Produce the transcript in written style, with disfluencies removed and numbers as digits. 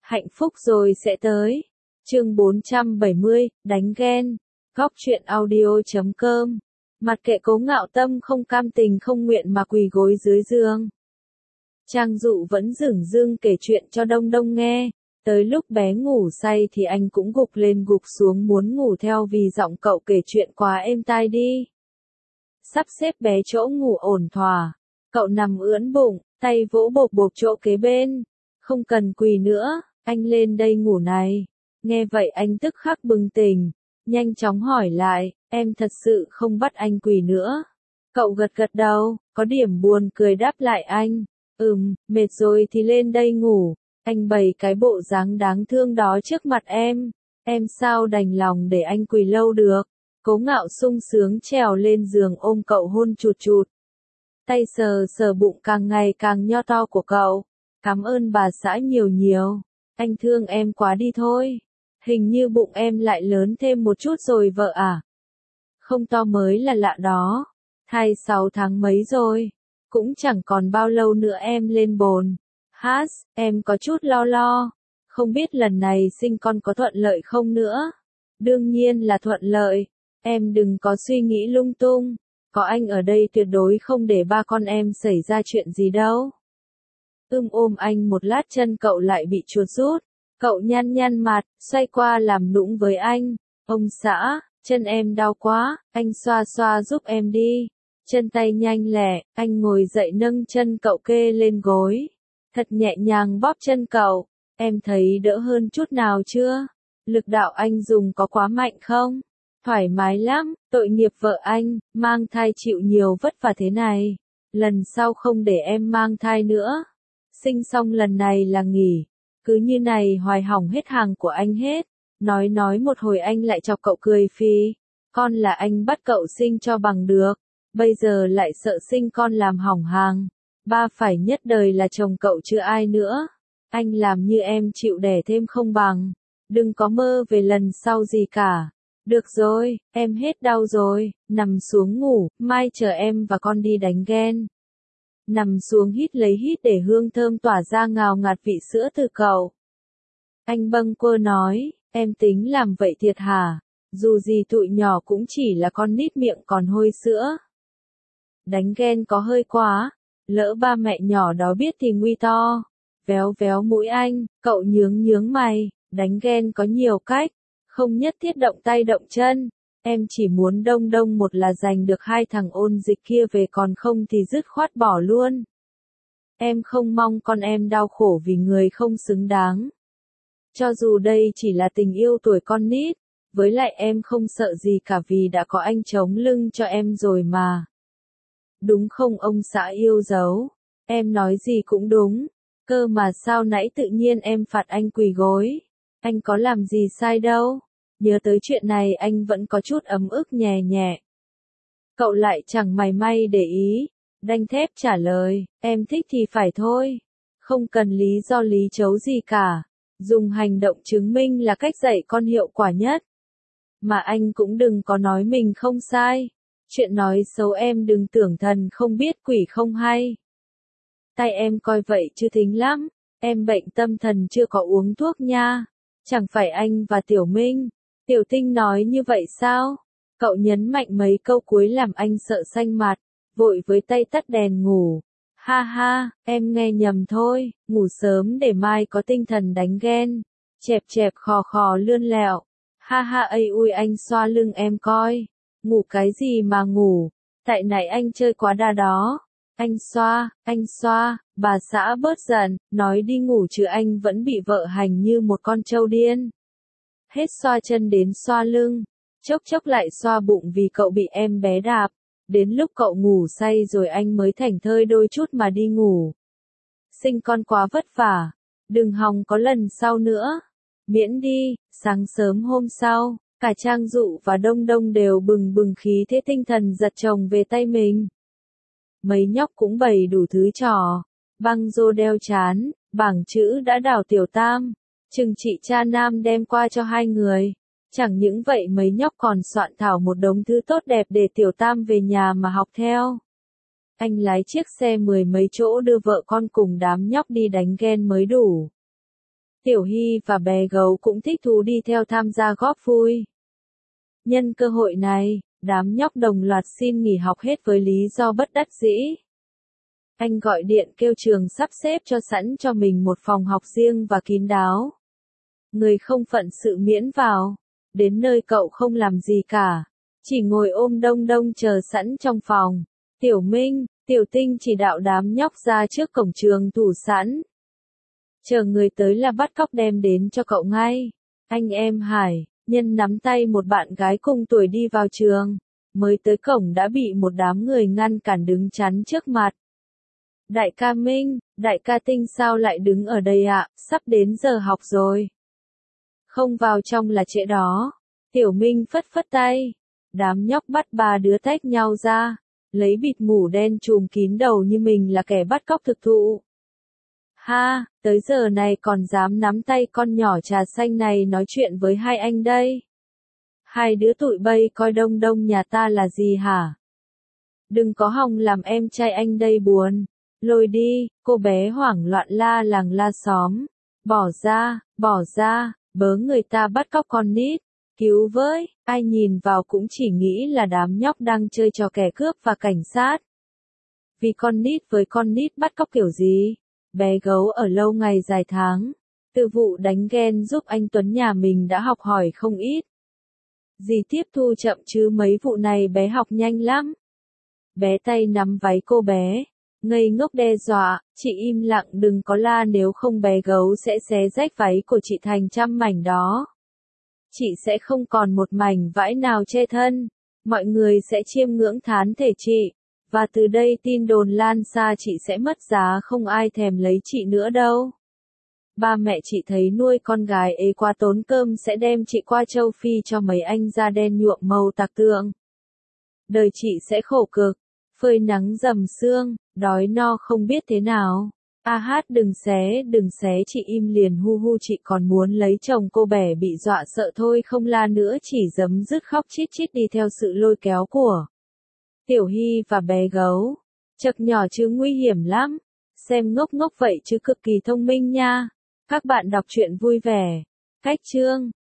Hạnh phúc rồi sẽ tới. Chương 470, đánh ghen. Góc truyện audio.com. Mặc kệ Cố Ngạo Tâm không cam tình không nguyện mà quỳ gối dưới giường. Trang Dụ vẫn dửng dưng kể chuyện cho Đông Đông nghe. Tới lúc bé ngủ say thì anh cũng gục lên gục xuống muốn ngủ theo vì giọng cậu kể chuyện quá êm tai đi. Sắp xếp bé chỗ ngủ ổn thỏa. Cậu nằm ưỡn bụng, tay vỗ bộp bộp chỗ kế bên. Không cần quỳ nữa, anh lên đây ngủ này. Nghe vậy anh tức khắc bừng tỉnh, nhanh chóng hỏi lại, em thật sự không bắt anh quỳ nữa. Cậu gật gật đầu, có điểm buồn cười đáp lại anh. Mệt rồi thì lên đây ngủ. Anh bày cái bộ dáng đáng thương đó trước mặt em sao đành lòng để anh quỳ lâu được. Cố Ngạo sung sướng trèo lên giường ôm cậu hôn chụt chụt. Tay sờ sờ bụng càng ngày càng nho to của cậu. Cảm ơn bà xã nhiều nhiều. Anh thương em quá đi thôi. Hình như bụng em lại lớn thêm một chút rồi vợ à? Không to mới là lạ đó. Thai 6 tháng mấy rồi. Cũng chẳng còn bao lâu nữa em lên bồn. Em có chút lo. Không biết lần này sinh con có thuận lợi không nữa? Đương nhiên là thuận lợi. Em đừng có suy nghĩ lung tung. Có anh ở đây tuyệt đối không để ba con em xảy ra chuyện gì đâu. Ôm anh một lát chân cậu lại bị chuột rút. Cậu nhăn mặt, xoay qua làm nũng với anh. Ông xã, chân em đau quá, anh xoa xoa giúp em đi. Chân tay nhanh lẹ, anh ngồi dậy nâng chân cậu kê lên gối. Thật nhẹ nhàng bóp chân cậu. Em thấy đỡ hơn chút nào chưa? Lực đạo anh dùng có quá mạnh không? Thoải mái lắm, tội nghiệp vợ anh, mang thai chịu nhiều vất vả thế này. Lần sau không để em mang thai nữa. Sinh xong lần này là nghỉ. Cứ như này hoài hỏng hết hàng của anh hết. Nói một hồi anh lại chọc cậu cười phì. Con là anh bắt cậu sinh cho bằng được. Bây giờ lại sợ sinh con làm hỏng hàng. Ba phải nhất đời là chồng cậu chứ ai nữa. Anh làm như em chịu đẻ thêm không bằng. Đừng có mơ về lần sau gì cả. Được rồi, em hết đau rồi, nằm xuống ngủ, mai chờ em và con đi đánh ghen. Nằm xuống hít lấy hít để hương thơm tỏa ra ngào ngạt vị sữa từ cậu. Anh bâng quơ nói, em tính làm vậy thiệt hả? Dù gì tụi nhỏ cũng chỉ là con nít miệng còn hôi sữa. Đánh ghen có hơi quá, lỡ ba mẹ nhỏ đó biết thì nguy to. Véo mũi anh, cậu nhướng mày, đánh ghen có nhiều cách. Không nhất thiết động tay động chân. Em chỉ muốn Đông một là giành được 2 thằng ôn dịch kia về còn không thì dứt khoát bỏ luôn. Em không mong con em đau khổ vì người không xứng đáng. Cho dù đây chỉ là tình yêu tuổi con nít, với lại em không sợ gì cả vì đã có anh chống lưng cho em rồi mà. Đúng không ông xã yêu dấu? Em nói gì cũng đúng. Cơ mà sao nãy tự nhiên em phạt anh quỳ gối? Anh có làm gì sai đâu. Nhớ tới chuyện này anh vẫn có chút ấm ức nhẹ. Cậu lại chẳng mảy may để ý. Đanh thép trả lời, em thích thì phải thôi. Không cần lý do lý chấu gì cả. Dùng hành động chứng minh là cách dạy con hiệu quả nhất. Mà anh cũng đừng có nói mình không sai. Chuyện nói xấu em đừng tưởng thần không biết quỷ không hay. Tay em coi vậy chứ thính lắm. Em bệnh tâm thần chưa có uống thuốc nha. Chẳng phải anh và Tiểu Minh, Tiểu Tinh nói như vậy sao? Cậu nhấn mạnh mấy câu cuối làm anh sợ xanh mặt, vội với tay tắt đèn ngủ. Ha, em nghe nhầm thôi, ngủ sớm để mai có tinh thần đánh ghen. Chẹp khò lươn lẹo. Ha ây ui anh xoa lưng em coi. Ngủ cái gì mà ngủ, tại nãy anh chơi quá đà đó. Anh xoa, bà xã bớt giận, nói đi ngủ chứ anh vẫn bị vợ hành như một con trâu điên. Hết xoa chân đến xoa lưng, chốc lại xoa bụng vì cậu bị em bé đạp. Đến lúc cậu ngủ say rồi anh mới thảnh thơi đôi chút mà đi ngủ. Sinh con quá vất vả, đừng hòng có lần sau nữa. Miễn đi, sáng sớm hôm sau, cả Trang Dụ và Đông đều bừng khí thế tinh thần giật chồng về tay mình. Mấy nhóc cũng bày đủ thứ trò, băng rô đeo chán, bảng chữ đã đảo Tiểu Tam, chừng chị cha nam đem qua cho hai người. Chẳng những vậy mấy nhóc còn soạn thảo một đống thứ tốt đẹp để Tiểu Tam về nhà mà học theo. Anh lái chiếc xe 10 mấy chỗ đưa vợ con cùng đám nhóc đi đánh ghen mới đủ. Tiểu Hy và bé gấu cũng thích thú đi theo tham gia góp vui. Nhân cơ hội này, đám nhóc đồng loạt xin nghỉ học hết với lý do bất đắc dĩ. Anh gọi điện kêu trường sắp xếp cho sẵn cho mình một phòng học riêng và kín đáo. Người không phận sự miễn vào. Đến nơi cậu không làm gì cả. Chỉ ngồi ôm đông đông chờ sẵn trong phòng. Tiểu Minh, Tiểu Tinh chỉ đạo đám nhóc ra trước cổng trường thủ sẵn. Chờ người tới là bắt cóc đem đến cho cậu ngay. Anh em Hải, Nhân nắm tay một bạn gái cùng tuổi đi vào trường. Mới tới cổng đã bị một đám người ngăn cản đứng chắn trước mặt. Đại ca Minh, đại ca Tinh sao lại đứng ở đây ạ, sắp đến giờ học rồi. Không vào trong là trễ đó. Tiểu Minh phất phất tay. Đám nhóc bắt ba đứa tách nhau ra. Lấy bịt mủ đen trùm kín đầu như mình là kẻ bắt cóc thực thụ. Ha, tới giờ này còn dám nắm tay con nhỏ trà xanh này nói chuyện với hai anh đây. Hai đứa tụi bay coi đông đông nhà ta là gì hả? Đừng có hòng làm em trai anh đây buồn. Lôi đi, cô bé hoảng loạn la làng la xóm. Bỏ ra, bớ người ta bắt cóc con nít. Cứu với, ai nhìn vào cũng chỉ nghĩ là đám nhóc đang chơi trò kẻ cướp và cảnh sát. Vì con nít với con nít bắt cóc kiểu gì? Bé gấu ở lâu ngày dài tháng. Từ vụ đánh ghen giúp anh Tuấn nhà mình đã học hỏi không ít. Dì tiếp thu chậm chứ mấy vụ này bé học nhanh lắm. Bé tay nắm váy cô bé. Ngây ngốc đe dọa, chị im lặng đừng có la nếu không bé gấu sẽ xé rách váy của chị thành trăm mảnh đó. Chị sẽ không còn một mảnh vải nào che thân. Mọi người sẽ chiêm ngưỡng thán thể chị. Và từ đây tin đồn lan xa chị sẽ mất giá không ai thèm lấy chị nữa đâu. Ba mẹ chị thấy nuôi con gái ế quá tốn cơm sẽ đem chị qua châu Phi cho mấy anh da đen nhuộm màu tạc tượng. Đời chị sẽ khổ cực, phơi nắng dầm sương, đói no không biết thế nào. A hát đừng xé chị im liền hu hu chị còn muốn lấy chồng cô bẻ bị dọa sợ thôi không la nữa chỉ giấm dứt khóc chít chít đi theo sự lôi kéo của Tiểu Hy và bé gấu. Chật nhỏ chứ nguy hiểm lắm. Xem ngốc ngốc vậy chứ cực kỳ thông minh nha. Các bạn đọc truyện vui vẻ. Cách chương